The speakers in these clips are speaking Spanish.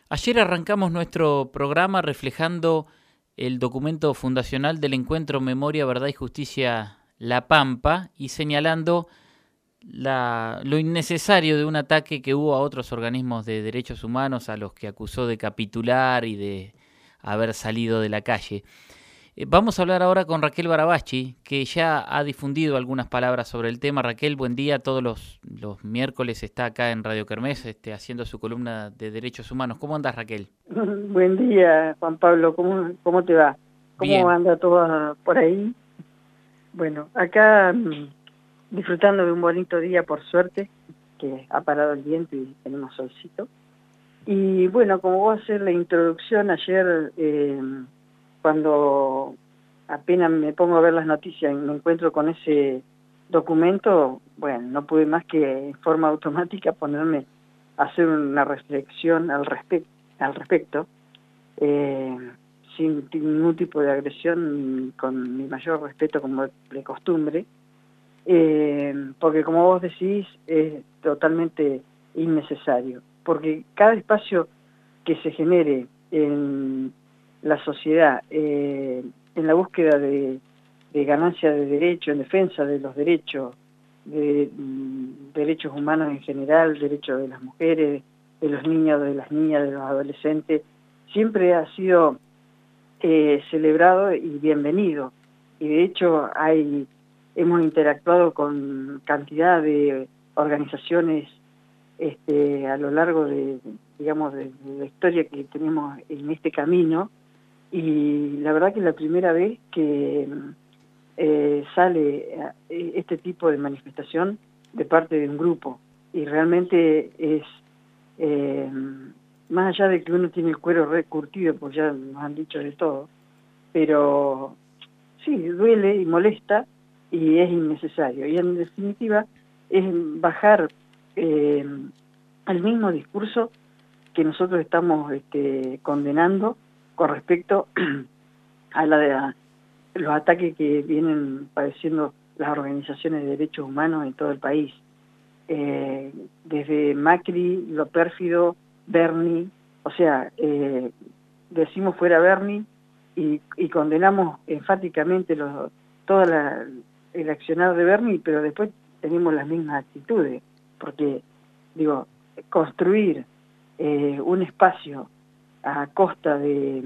Ayer arrancamos nuestro programa reflejando el documento fundacional del Encuentro Memoria, Verdad y Justicia La Pampa y señalando lo innecesario de un ataque que hubo a otros organismos de derechos humanos a los que acusó de capitular y de haber salido de la calle. Vamos a hablar ahora con Raquel Barabachi, que ya ha difundido algunas palabras sobre el tema. Raquel, buen día. Todos los miércoles está acá en Radio Kermés haciendo su columna de Derechos Humanos. ¿Cómo andás, Raquel? Buen día, Juan Pablo. ¿Cómo te va? ¿Cómo Bien. anda todo por ahí? Bueno, acá disfrutando de un bonito día, por suerte, que ha parado el viento y tenemos solcito. Y bueno, como vos hacer la introducción ayer, cuando apenas me pongo a ver las noticias y me encuentro con ese documento, bueno, no pude más que en forma automática ponerme a hacer una reflexión al respecto, sin ningún tipo de agresión, con mi mayor respeto como de costumbre, porque como vos decís, es totalmente innecesario, porque cada espacio que se genere en la sociedad, en la búsqueda de ganancia de derecho, en defensa de los derechos, de derechos humanos en general, derechos de las mujeres, de los niños, de las niñas, de los adolescentes, siempre ha sido celebrado y bienvenido. Y de hecho hemos interactuado con cantidad de organizaciones a lo largo de la historia que tenemos en este camino, y la verdad que es la primera vez que sale este tipo de manifestación de parte de un grupo, y realmente es eh, más allá de que uno tiene el cuero recurtido, pues ya nos han dicho de todo, pero sí, duele y molesta y es innecesario. Y en definitiva es bajar el mismo discurso que nosotros estamos condenando con respecto a los ataques que vienen padeciendo las organizaciones de derechos humanos en todo el país. Desde Macri, lo pérfido, Bernie, o sea, decimos fuera Bernie y condenamos enfáticamente el accionar de Bernie, pero después tenemos las mismas actitudes, porque, digo, construir un espacio a costa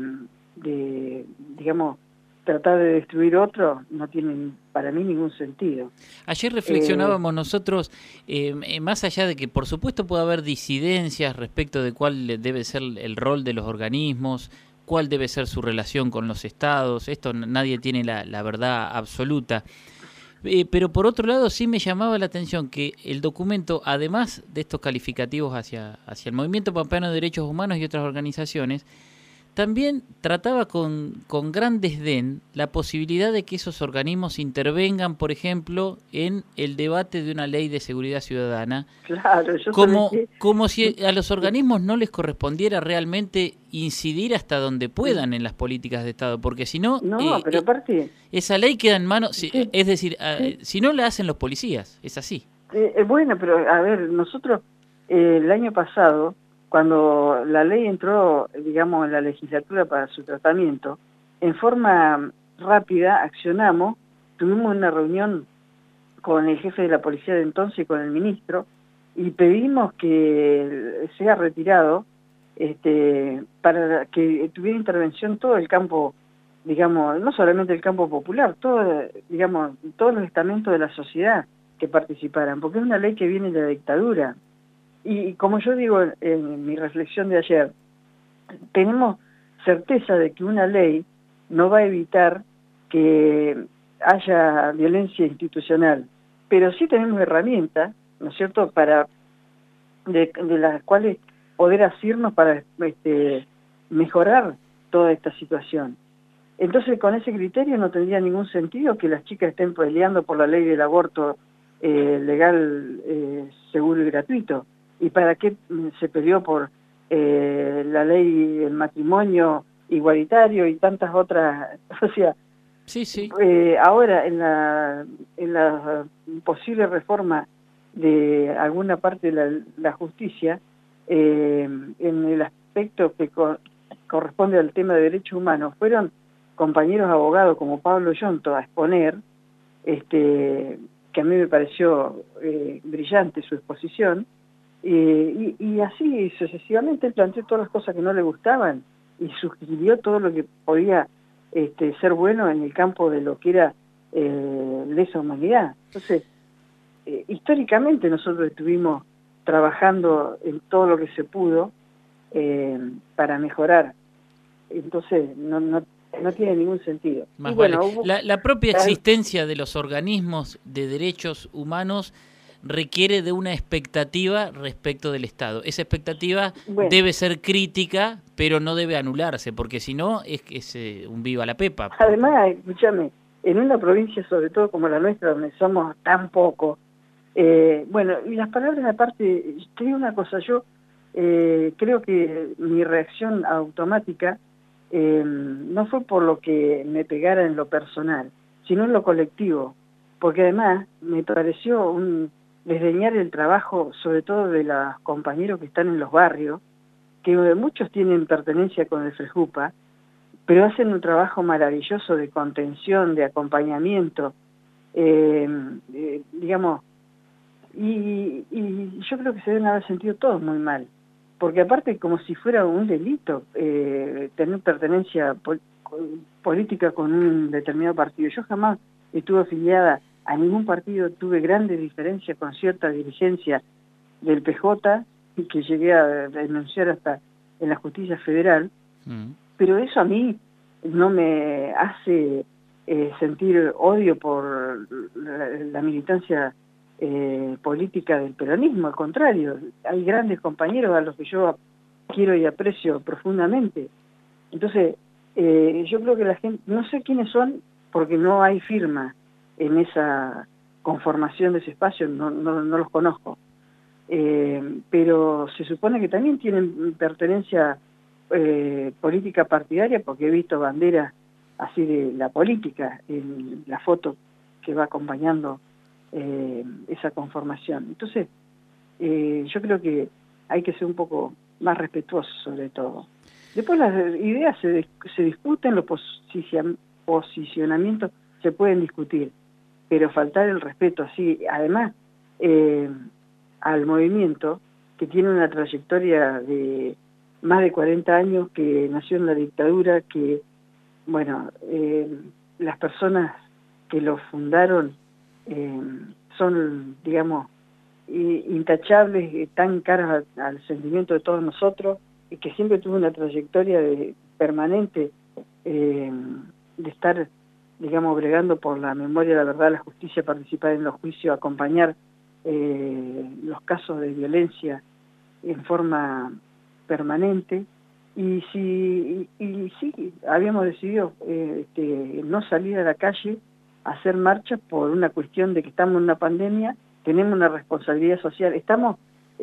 digamos, tratar de destruir otro, no tiene para mí ningún sentido. Ayer Eh, reflexionábamos nosotros, más allá de que por supuesto puede haber disidencias respecto de cuál debe ser el rol de los organismos, cuál debe ser su relación con los estados, esto nadie tiene la verdad absoluta. Pero por otro lado sí me llamaba la atención que el documento, además de estos calificativos hacia el Movimiento Pampeano de Derechos Humanos y otras organizaciones, también trataba con gran desdén la posibilidad de que esos organismos intervengan, por ejemplo, en el debate de una ley de seguridad ciudadana, claro, yo sabés que... como si a los organismos no les correspondiera realmente incidir hasta donde puedan en las políticas de Estado, porque si no, No, pero aparte, esa ley queda en manos, sí, es decir, sí, si no la hacen los policías, es así. bueno, pero a ver, nosotros el año pasado, cuando la ley entró, digamos, en la legislatura para su tratamiento, en forma rápida accionamos, tuvimos una reunión con el jefe de la policía de entonces y con el ministro, y pedimos que sea retirado, para que tuviera intervención todo el campo, digamos, no solamente el campo popular, todo, digamos, todos los estamentos de la sociedad que participaran, porque es una ley que viene de la dictadura. Y como yo digo en mi reflexión de ayer, tenemos certeza de que una ley no va a evitar que haya violencia institucional, pero sí tenemos herramientas, ¿no es cierto?, de las cuales poder asirnos para mejorar toda esta situación. Entonces, con ese criterio no tendría ningún sentido que las chicas estén peleando por la ley del aborto legal, seguro y gratuito. ¿Y para qué se peleó por la ley del matrimonio igualitario y tantas otras? O sea, Sí, sí. ahora en la posible reforma de alguna parte de la justicia, en aspecto que corresponde al tema de derechos humanos, fueron compañeros abogados como Pablo Yonto a exponer, que a mí me pareció brillante su exposición, y así sucesivamente él planteó todas las cosas que no le gustaban y sugirió todo lo que podía ser bueno en el campo de lo que era lesa humanidad. Entonces, históricamente nosotros estuvimos trabajando en todo lo que se pudo para mejorar. Entonces, no tiene ningún sentido. Más y bueno, vale. La propia existencia de los organismos de derechos humanos requiere de una expectativa respecto del Estado. Esa expectativa debe ser crítica, pero no debe anularse, porque si no es un viva la pepa. Además, escúchame, en una provincia sobre todo como la nuestra, donde somos tan pocos, bueno, y las palabras aparte, te digo una cosa, yo creo que mi reacción automática no fue por lo que me pegara en lo personal, sino en lo colectivo, porque además me pareció desdeñar el trabajo, sobre todo de los compañeros que están en los barrios, que muchos tienen pertenencia con el FREJUPA, pero hacen un trabajo maravilloso de contención, de acompañamiento, digamos, y yo creo que se deben haber sentido todos muy mal, porque aparte como si fuera un delito tener pertenencia política con un determinado partido. Yo jamás estuve afiliada a ningún partido, tuve grandes diferencias con cierta dirigencia del PJ, que llegué a denunciar hasta en la justicia federal, pero eso a mí no me hace sentir odio por la militancia política del peronismo, al contrario, hay grandes compañeros a los que yo quiero y aprecio profundamente. Entonces, yo creo que la gente, no sé quiénes son, porque no hay firma en esa conformación de ese espacio, no los conozco, pero se supone que también tienen pertenencia política partidaria, porque he visto banderas así de la política en la foto que va acompañando esa conformación. Entonces, yo creo que hay que ser un poco más respetuoso sobre todo. Después las ideas se discuten, los posicionamientos se pueden discutir, pero faltar el respeto así, además, al movimiento que tiene una trayectoria de más de 40 años, que nació en la dictadura, que, bueno, las personas que lo fundaron son, digamos, intachables, tan caras al sentimiento de todos nosotros, y que siempre tuvo una trayectoria permanente de estar, digamos, bregando por la memoria, la verdad, la justicia, participar en los juicios, acompañar los casos de violencia en forma permanente. Y sí, habíamos decidido no salir a la calle a hacer marchas por una cuestión de que estamos en una pandemia, tenemos una responsabilidad social, estamos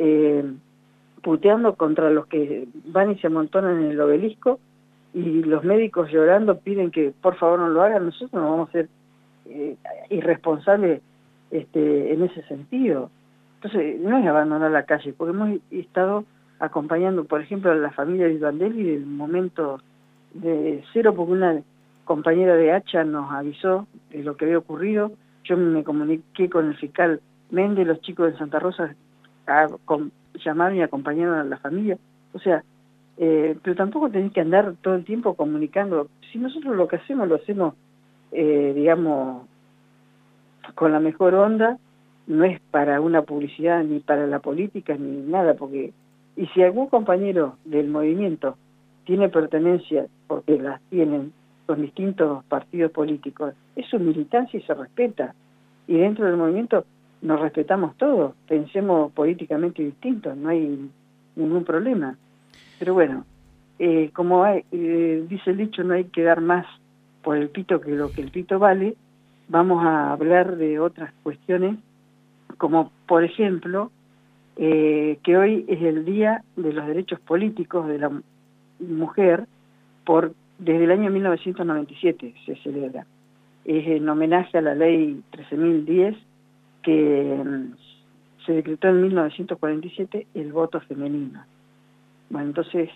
puteando contra los que van y se amontonan en el obelisco, y los médicos llorando piden que por favor no lo hagan. Nosotros no vamos a ser irresponsables en ese sentido. Entonces, no es abandonar la calle, porque hemos estado acompañando, por ejemplo, a la familia de Vandelli del momento de cero, porque una compañera de Hacha nos avisó de lo que había ocurrido. Yo me comuniqué con el fiscal Méndez, los chicos de Santa Rosa llamaron y acompañaron a la familia. O sea, pero tampoco tenés que andar todo el tiempo comunicando. Si nosotros lo que hacemos, lo hacemos, digamos, con la mejor onda, no es para una publicidad, ni para la política, ni nada, porque... Y si algún compañero del movimiento tiene pertenencia, porque las tienen con distintos partidos políticos, es su militancia y se respeta. Y dentro del movimiento nos respetamos todos, pensemos políticamente distintos, no hay ningún problema. Pero bueno, como dice el dicho, no hay que dar más por el pito que lo que el pito vale. Vamos a hablar de otras cuestiones, como por ejemplo, que hoy es el Día de los Derechos Políticos de la Mujer, desde el año 1997 se celebra. Es en homenaje a la ley 13.010, que se decretó en 1947 el voto femenino. Bueno, entonces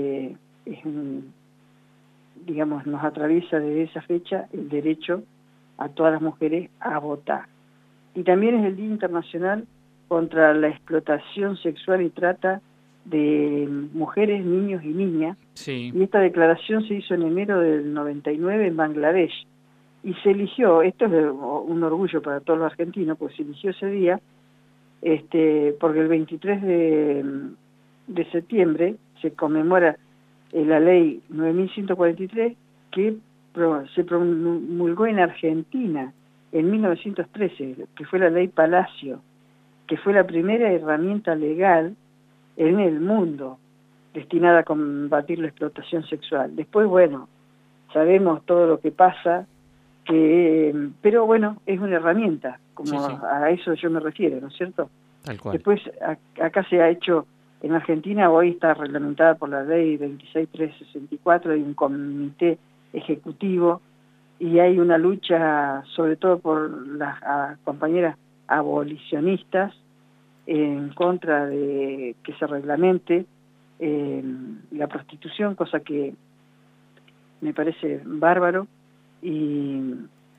digamos, nos atraviesa desde esa fecha el derecho a todas las mujeres a votar. Y también es el Día Internacional contra la explotación sexual y trata de mujeres, niños y niñas. Sí. Y esta declaración se hizo en enero del 99 en Bangladesh. Y se eligió, esto es un orgullo para todos los argentinos, pues se eligió ese día, porque el 23 de septiembre se conmemora la ley 9143 que se promulgó en Argentina en 1913, que fue la ley Palacio, que fue la primera herramienta legal en el mundo destinada a combatir la explotación sexual. Después, bueno, sabemos todo lo que pasa, pero bueno, es una herramienta, como Sí. a eso yo me refiero, ¿no es cierto? Tal cual. Después, acá se ha hecho, en Argentina hoy está reglamentada por la ley 26364, hay un comité ejecutivo y hay una lucha, sobre todo por las compañeras abolicionistas, en contra de que se reglamente la prostitución, cosa que me parece bárbaro, y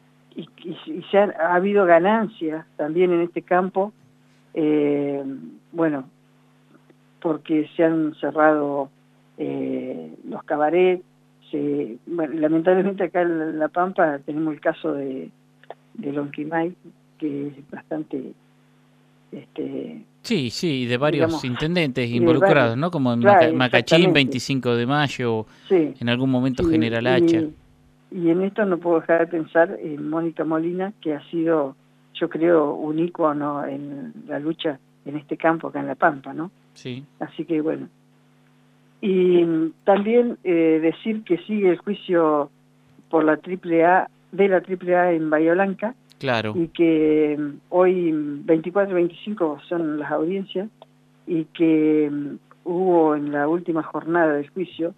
ha habido ganancias también en este campo, bueno, porque se han cerrado los cabarets, bueno, lamentablemente acá en La Pampa tenemos el caso de Lonquimay, que es bastante... Sí, de varios digamos, intendentes y de involucrados, varios, ¿no? Como en claro, Macachín, exactamente, 25 de mayo, sí, en algún momento sí, General Hacha. y en esto no puedo dejar de pensar en Mónica Molina, que ha sido, yo creo, un ícono en la lucha en este campo acá en La Pampa, ¿no? Sí. Así que bueno. Y también decir que sigue el juicio por la AAA en Bahía Blanca, Claro. y que hoy 24 y 25 son las audiencias, y que hubo en la última jornada del juicio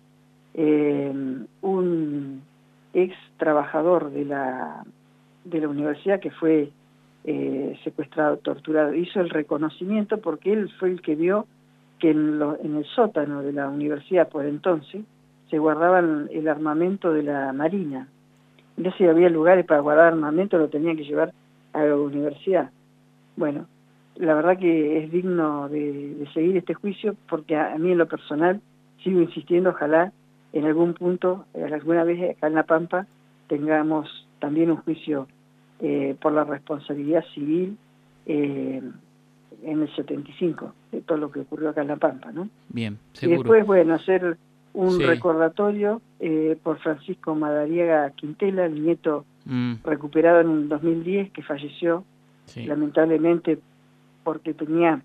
un ex trabajador de la universidad que fue secuestrado, torturado, hizo el reconocimiento porque él fue el que vio que en el sótano de la universidad por entonces se guardaban el armamento de la Marina. Entonces si había lugares para guardar armamento lo tenían que llevar a la universidad. Bueno, la verdad que es digno de seguir este juicio, porque a mí en lo personal sigo insistiendo, ojalá en algún punto, alguna vez acá en La Pampa, tengamos también un juicio por la responsabilidad civil en el 75, de todo lo que ocurrió acá en La Pampa, ¿no? Bien, Y seguro. después, bueno, hacer un Sí. recordatorio por Francisco Madariaga Quintela, el nieto Mm, recuperado en el 2010, que falleció sí. lamentablemente porque tenía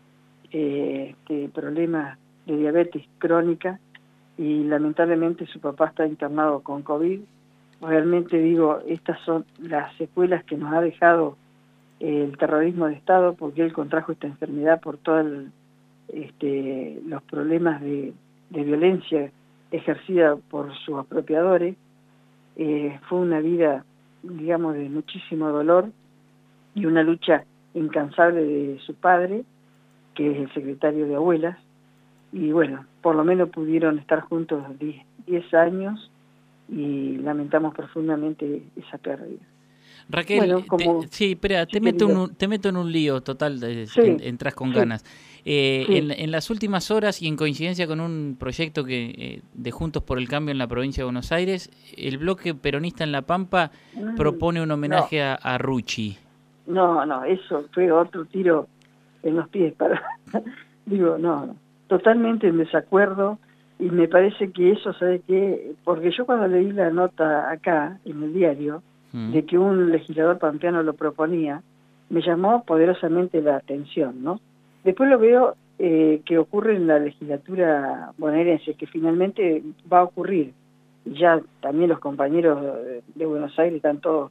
problemas de diabetes crónica y lamentablemente su papá está internado con COVID. Realmente digo, estas son las secuelas que nos ha dejado el terrorismo de Estado, porque él contrajo esta enfermedad por todos los problemas de violencia ejercida por sus apropiadores. Fue una vida, digamos, de muchísimo dolor y una lucha incansable de su padre, que es el secretario de Abuelas, y bueno, por lo menos pudieron estar juntos 10 años y lamentamos profundamente esa pérdida. Raquel, Bueno, como... sí, espera, Sí, querido. te meto en un lío total, Sí, entras con sí, ganas. sí. En las últimas horas y en coincidencia con un proyecto de Juntos por el Cambio en la provincia de Buenos Aires, el bloque peronista en La Pampa propone un No, homenaje a Rucci. no, eso fue otro tiro en los pies para... Digo, no, totalmente en desacuerdo, y me parece que eso, ¿sabe qué? Porque yo cuando leí la nota acá, en el diario, de que un legislador pampeano lo proponía, me llamó poderosamente la atención, ¿no? Después lo veo que ocurre en la legislatura bonaerense, que finalmente va a ocurrir, y ya también los compañeros de Buenos Aires están todos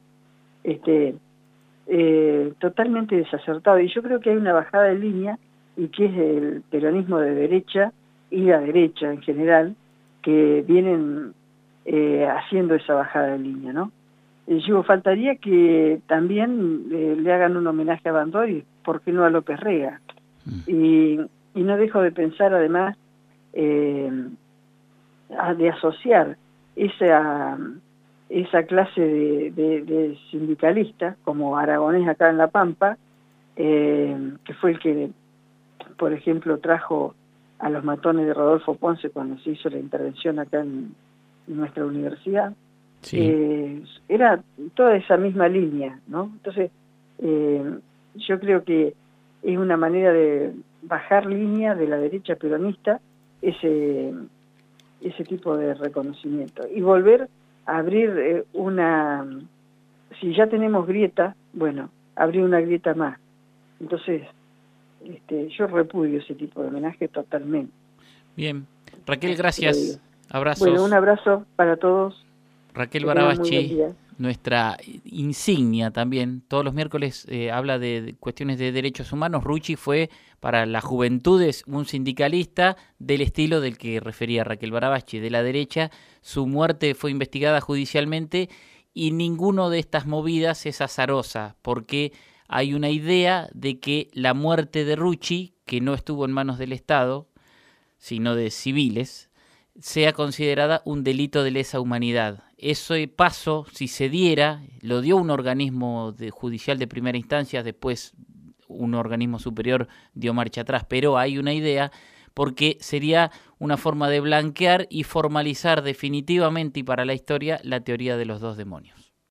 totalmente desacertados, y yo creo que hay una bajada de línea, y que es el peronismo de derecha y la derecha en general, que vienen haciendo esa bajada de línea, ¿no? Yo faltaría que también le hagan un homenaje a Bandor y, ¿por qué no a López Rega? Y no dejo de pensar además de asociar esa clase de sindicalista, como Aragonés acá en La Pampa, que fue el que, por ejemplo, trajo a los matones de Rodolfo Ponce cuando se hizo la intervención acá en nuestra universidad. Sí. Era toda esa misma línea, ¿no? Entonces, yo creo que es una manera de bajar línea de la derecha peronista ese tipo de reconocimiento y volver a abrir si ya tenemos grieta, bueno, abrir una grieta más. Entonces, yo repudio ese tipo de homenaje totalmente. Bien, Raquel, gracias. Abrazos. Bueno, un abrazo para todos. Raquel Barabaschi, nuestra insignia también. Todos los miércoles habla de cuestiones de derechos humanos. Rucci fue para las juventudes un sindicalista del estilo del que refería Raquel Barabaschi, de la derecha. Su muerte fue investigada judicialmente y ninguno de estas movidas es azarosa, porque hay una idea de que la muerte de Rucci, que no estuvo en manos del Estado, sino de civiles, sea considerada un delito de lesa humanidad. Ese paso, si se diera, lo dio un organismo judicial de primera instancia, después un organismo superior dio marcha atrás, pero hay una idea porque sería una forma de blanquear y formalizar definitivamente y para la historia la teoría de los dos demonios.